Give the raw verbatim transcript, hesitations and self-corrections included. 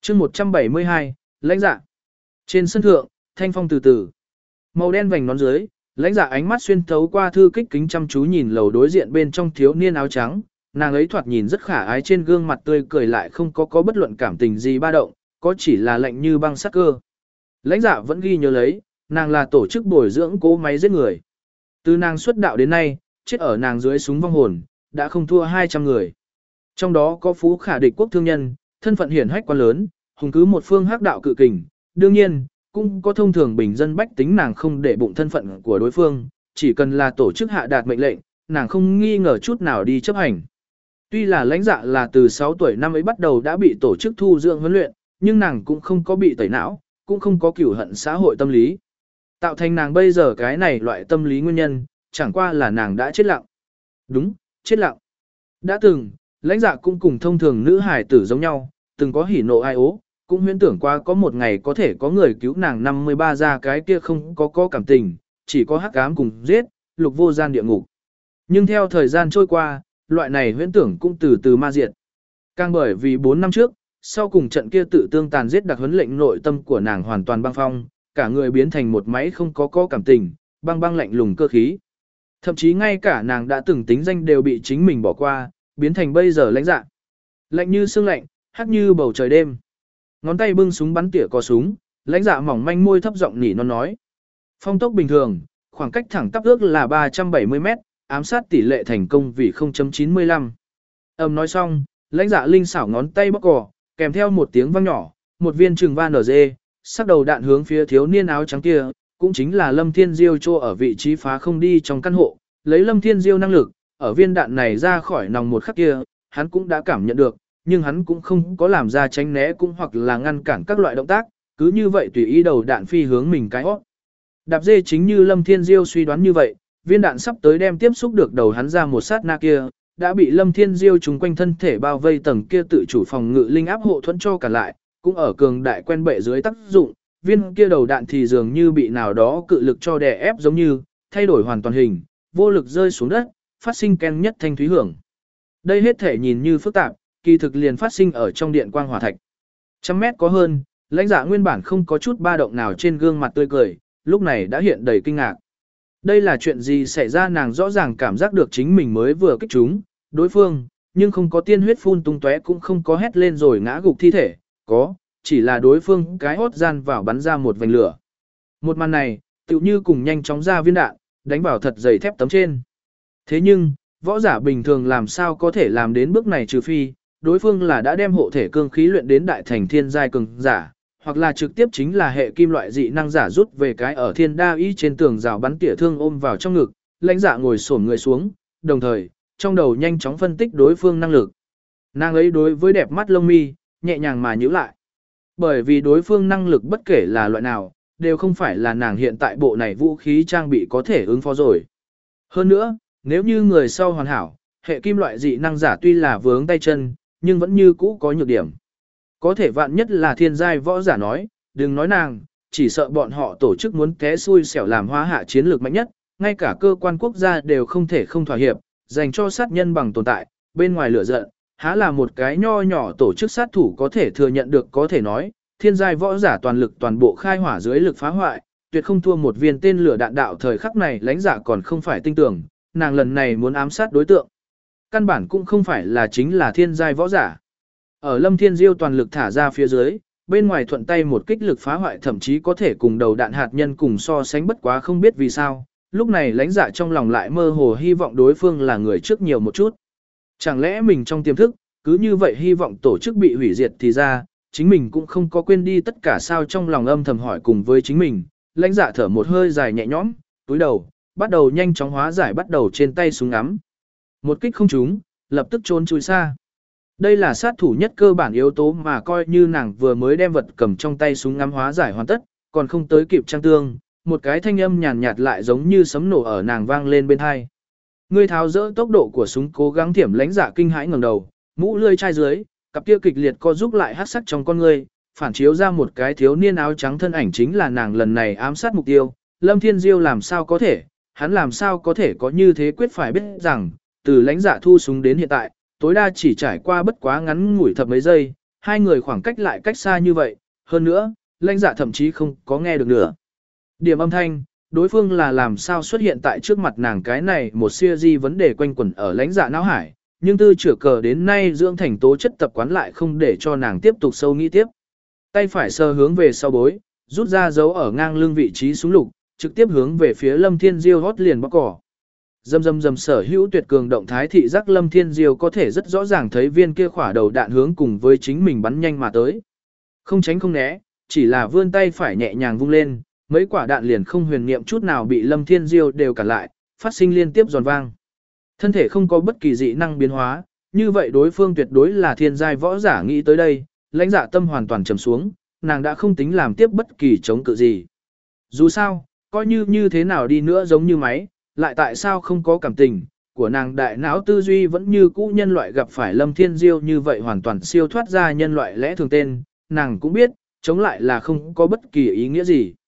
chương một trăm bảy mươi hai, lãnh dạ. Trên sân thượng, thanh phong từ từ. Màu đen vành nón dưới, lãnh dạ ánh mắt xuyên thấu qua thư kích kính chăm chú nhìn lầu đối diện bên trong thiếu niên áo trắng, nàng ấy thoạt nhìn rất khả ái, trên gương mặt tươi cười lại không có có bất luận cảm tình gì ba động, có chỉ là lạnh như băng sắc cơ. Lãnh dạ vẫn ghi nhớ lấy, nàng là tổ chức bồi dưỡng cố máy giết người. Từ nàng xuất đạo đến nay, chết ở nàng dưới súng vong hồn, đã không thua hai trăm người. Trong đó có phú khả địch quốc thương nhân, thân phận hiển hách quá lớn, hùng cứ một phương hắc đạo cự kình. Đương nhiên, cũng có thông thường bình dân bách tính, nàng không để bụng thân phận của đối phương, chỉ cần là tổ chức hạ đạt mệnh lệnh, nàng không nghi ngờ chút nào đi chấp hành. Tuy là lãnh dạ là từ sáu tuổi năm ấy bắt đầu đã bị tổ chức thu dưỡng huấn luyện, nhưng nàng cũng không có bị tẩy não, cũng không có cửu hận xã hội tâm lý. Tạo thành nàng bây giờ cái này loại tâm lý nguyên nhân, chẳng qua là nàng đã chết lặng. Đúng, chết lặng. Đã từng, lãnh dạ cũng cùng thông thường nữ hài tử giống nhau, từng có hỉ nộ ai ố, cũng huyễn tưởng qua có một ngày có thể có người cứu nàng năm mươi ba ra cái kia không có có cảm tình, chỉ có hắc ám cùng giết, lục vô gian địa ngục. Nhưng theo thời gian trôi qua, loại này huyễn tưởng cũng từ từ ma diệt. Càng bởi vì bốn năm trước, sau cùng trận kia tự tương tàn giết đặc huấn lệnh, nội tâm của nàng hoàn toàn băng phong, cả người biến thành một máy không có có cảm tình, băng băng lạnh lùng cơ khí. Thậm chí ngay cả nàng đã từng tính danh đều bị chính mình bỏ qua, biến thành bây giờ lãnh dạ. Lạnh như sương lạnh, hắc như bầu trời đêm. Ngón tay bưng súng bắn tỉa có súng, lãnh dạ mỏng manh môi thấp giọng nỉ non nói. Phong tốc bình thường, khoảng cách thẳng tắp ước là ba trăm bảy mươi mét, ám sát tỷ lệ thành công vì không chấm chín mươi lăm. Âm nói xong, lãnh dạ linh xảo ngón tay bóc cò, kèm theo một tiếng vang nhỏ, một viên trường van ở dê, sắc đầu đạn hướng phía thiếu niên áo trắng kia, cũng chính là Lâm Thiên Diêu trô ở vị trí phá không đi trong căn hộ, lấy Lâm Thiên Diêu năng lực, ở viên đạn này ra khỏi nòng một khắc kia, hắn cũng đã cảm nhận được, nhưng hắn cũng không có làm ra tránh né cũng hoặc là ngăn cản các loại động tác, cứ như vậy tùy ý đầu đạn phi hướng mình cái hót. Đạp dê chính như Lâm Thiên Diêu suy đoán như vậy, viên đạn sắp tới đem tiếp xúc được đầu hắn ra một sát na kia, đã bị Lâm Thiên Diêu trúng quanh thân thể bao vây tầng kia tự chủ phòng ngự linh áp hộ thuẫn cho cả lại, cũng ở cường đại quen bệ dưới tác dụng, viên kia đầu đạn thì dường như bị nào đó cự lực cho đè ép, giống như thay đổi hoàn toàn hình, vô lực rơi xuống đất, phát sinh ken nhất thanh thúy hưởng. Đây hết thể nhìn như phức tạp, kỳ thực liền phát sinh ở trong điện quang hỏa thạch. Trăm mét có hơn, lãnh dạ nguyên bản không có chút ba động nào trên gương mặt tươi cười, lúc này đã hiện đầy kinh ngạc. Đây là chuyện gì xảy ra? Nàng rõ ràng cảm giác được chính mình mới vừa kích trúng đối phương, nhưng không có tiên huyết phun tung tóe, cũng không có hét lên rồi ngã gục thi thể, có, chỉ là đối phương cái hốt gian vào bắn ra một vành lửa. Một màn này, tựu như cùng nhanh chóng ra viên đạn, đánh vào thật dày thép tấm trên. Thế nhưng, võ giả bình thường làm sao có thể làm đến bước này, trừ phi đối phương là đã đem hộ thể cương khí luyện đến đại thành thiên giai cường giả, hoặc là trực tiếp chính là hệ kim loại dị năng giả rút về cái ở thiên đa y trên tường rào bắn tỉa thương ôm vào trong ngực, lãnh dạ ngồi xổm người xuống, đồng thời trong đầu nhanh chóng phân tích đối phương năng lực. Nàng ấy đối với đẹp mắt lông mi nhẹ nhàng mà nhíu lại, bởi vì đối phương năng lực bất kể là loại nào đều không phải là nàng hiện tại bộ này vũ khí trang bị có thể ứng phó rồi. Hơn nữa, nếu như người sau hoàn hảo, hệ kim loại dị năng giả tuy là vướng tay chân, nhưng vẫn như cũ có nhược điểm. Có thể vạn nhất là thiên giai võ giả nói, đừng nói nàng, chỉ sợ bọn họ tổ chức muốn té xui xẻo làm hóa hạ chiến lược mạnh nhất, ngay cả cơ quan quốc gia đều không thể không thỏa hiệp, dành cho sát nhân bằng tồn tại, bên ngoài lửa giận, há là một cái nho nhỏ tổ chức sát thủ có thể thừa nhận được. Có thể nói, thiên giai võ giả toàn lực toàn bộ khai hỏa dưới lực phá hoại, tuyệt không thua một viên tên lửa đạn đạo. Thời khắc này lãnh giả còn không phải tinh tưởng, nàng lần này muốn ám sát đối tượng, căn bản cũng không phải là chính là thiên giai võ giả. Ở Lâm Thiên Diêu toàn lực thả ra phía dưới, bên ngoài thuận tay một kích lực phá hoại thậm chí có thể cùng đầu đạn hạt nhân cùng so sánh, bất quá không biết vì sao, lúc này lãnh dạ trong lòng lại mơ hồ hy vọng đối phương là người trước nhiều một chút. Chẳng lẽ mình trong tiềm thức, cứ như vậy hy vọng tổ chức bị hủy diệt thì ra, chính mình cũng không có quên đi tất cả sao? Trong lòng âm thầm hỏi cùng với chính mình, lãnh dạ thở một hơi dài nhẹ nhõm, túi đầu, bắt đầu nhanh chóng hóa giải bắt đầu trên tay súng ngắm. Một kích không trúng, lập tức trốn chui xa. Đây là sát thủ nhất cơ bản yếu tố mà coi như nàng vừa mới đem vật cầm trong tay súng ngắm hóa giải hoàn tất, còn không tới kịp trang tương, một cái thanh âm nhàn nhạt lại giống như sấm nổ ở nàng vang lên bên tai. Ngươi tháo dỡ tốc độ của súng, cố gắng thiểm lãnh dạ kinh hãi ngẩng đầu, mũ lươi chai dưới, cặp kia kịch liệt co giúp lại hắc sắc trong con ngươi, phản chiếu ra một cái thiếu niên áo trắng thân ảnh, chính là nàng lần này ám sát mục tiêu. Lâm Thiên Diêu làm sao có thể, hắn làm sao có thể có như thế quyết? Phải biết rằng, từ lãnh dạ thu súng đến hiện tại, tối đa chỉ trải qua bất quá ngắn ngủi thập mấy giây, hai người khoảng cách lại cách xa như vậy, hơn nữa, lãnh dạ thậm chí không có nghe được nữa. Điểm âm thanh, đối phương là làm sao xuất hiện tại trước mặt nàng cái này một siêu di vấn đề quanh quẩn ở lãnh dạ não hải, nhưng tư chữa cờ đến nay dưỡng thành tố chất tập quán lại không để cho nàng tiếp tục sâu nghĩ tiếp. Tay phải sờ hướng về sau bối, rút ra dấu ở ngang lưng vị trí súng lục, trực tiếp hướng về phía Lâm Thiên Diêu hót liền bóc cỏ. Dầm dầm dầm sở hữu tuyệt cường động thái thị giác Lâm Thiên Diêu có thể rất rõ ràng thấy viên kia khỏa đầu đạn hướng cùng với chính mình bắn nhanh mà tới. Không tránh không né, chỉ là vươn tay phải nhẹ nhàng vung lên, mấy quả đạn liền không huyền niệm chút nào bị Lâm Thiên Diêu đều cản lại, phát sinh liên tiếp giòn vang. Thân thể không có bất kỳ dị năng biến hóa, như vậy đối phương tuyệt đối là thiên giai võ giả nghĩ tới đây, lãnh dạ tâm hoàn toàn trầm xuống, nàng đã không tính làm tiếp bất kỳ chống cự gì. Dù sao, coi như như thế nào đi nữa giống như máy, lại tại sao không có cảm tình, của nàng đại não tư duy vẫn như cũ nhân loại gặp phải Lâm Thiên Diêu như vậy hoàn toàn siêu thoát ra nhân loại lẽ thường tên, nàng cũng biết, chống lại là không có bất kỳ ý nghĩa gì.